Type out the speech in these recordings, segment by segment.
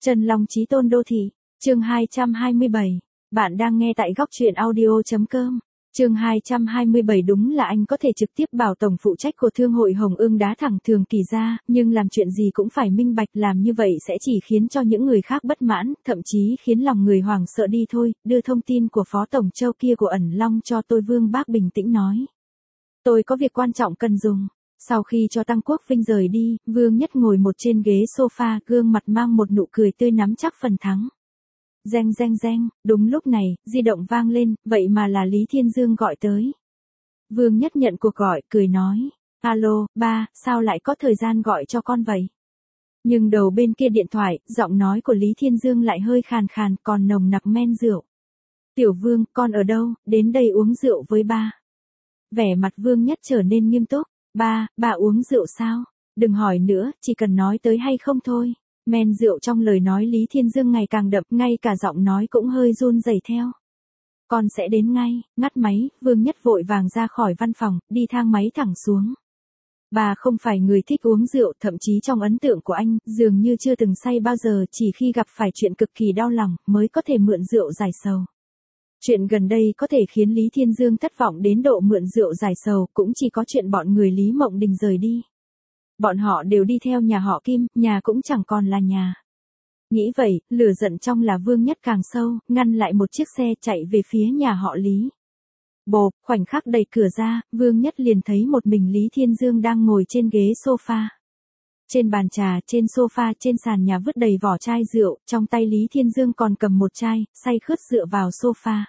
Trần Long Chí Tôn Đô Thị, chương 227. Bạn đang nghe tại góc truyện audio.com. Chương 227 đúng là anh có thể trực tiếp bảo tổng phụ trách của Thương hội Hồng Ưng đá thẳng Thường Kỳ ra, nhưng làm chuyện gì cũng phải minh bạch, làm như vậy sẽ chỉ khiến cho những người khác bất mãn, thậm chí khiến lòng người hoảng sợ đi thôi. Đưa thông tin của Phó Tổng Châu kia của Ẩn Long cho tôi. Vương Bác bình tĩnh nói. Tôi có việc quan trọng cần dùng. Sau khi cho Tăng Quốc Vinh rời đi, Vương Nhất ngồi một trên ghế sofa, gương mặt mang một nụ cười tươi, nắm chắc phần thắng. Reng reng reng, đúng lúc này, di động vang lên, vậy mà là Lý Thiên Dương gọi tới. Vương Nhất nhận cuộc gọi, cười nói, alo, ba, sao lại có thời gian gọi cho con vậy? Nhưng đầu bên kia điện thoại, giọng nói của Lý Thiên Dương lại hơi khàn khàn, còn nồng nặc men rượu. Tiểu Vương, con ở đâu, đến đây uống rượu với ba. Vẻ mặt Vương Nhất trở nên nghiêm túc. Ba uống rượu sao? Đừng hỏi nữa, chỉ cần nói tới hay không thôi. Men rượu trong lời nói Lý Thiên Dương ngày càng đậm, ngay cả giọng nói cũng hơi run rẩy theo. Con sẽ đến ngay. Ngắt máy, Vương Nhất vội vàng ra khỏi văn phòng, đi thang máy thẳng xuống. Bà không phải người thích uống rượu, thậm chí trong ấn tượng của anh, dường như chưa từng say bao giờ, chỉ khi gặp phải chuyện cực kỳ đau lòng, mới có thể mượn rượu giải sầu. Chuyện gần đây có thể khiến Lý Thiên Dương thất vọng đến độ mượn rượu giải sầu, cũng chỉ có chuyện bọn người Lý Mộng Đình rời đi. Bọn họ đều đi theo nhà họ Kim, nhà cũng chẳng còn là nhà. Nghĩ vậy, lửa giận trong là Vương Nhất càng sâu, ngăn lại một chiếc xe chạy về phía nhà họ Lý. Bộp, khoảnh khắc đẩy cửa ra, Vương Nhất liền thấy một mình Lý Thiên Dương đang ngồi trên ghế sofa. Trên bàn trà, trên sofa, trên sàn nhà vứt đầy vỏ chai rượu, trong tay Lý Thiên Dương còn cầm một chai, say khướt dựa vào sofa.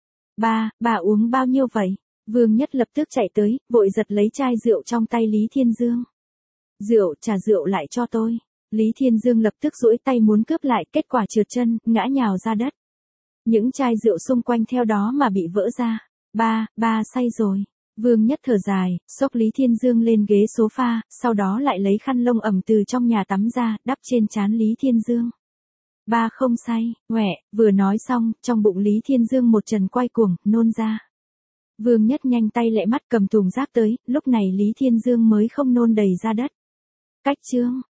Bà uống bao nhiêu vậy? Vương Nhất lập tức chạy tới, vội giật lấy chai rượu trong tay Lý Thiên Dương. Trả rượu lại cho tôi. Lý Thiên Dương lập tức duỗi tay muốn cướp lại, kết quả trượt chân, ngã nhào ra đất. Những chai rượu xung quanh theo đó mà bị vỡ ra. Ba say rồi. Vương Nhất thở dài, xốc Lý Thiên Dương lên ghế sofa, sau đó lại lấy khăn lông ẩm từ trong nhà tắm ra, đắp trên trán Lý Thiên Dương. Ba không say, vừa nói xong, trong bụng Lý Thiên Dương một trần quay cuồng, nôn ra. Vương Nhất nhanh tay lẹ mắt cầm thùng rác tới, lúc này Lý Thiên Dương mới không nôn đầy ra đất. Cách chương,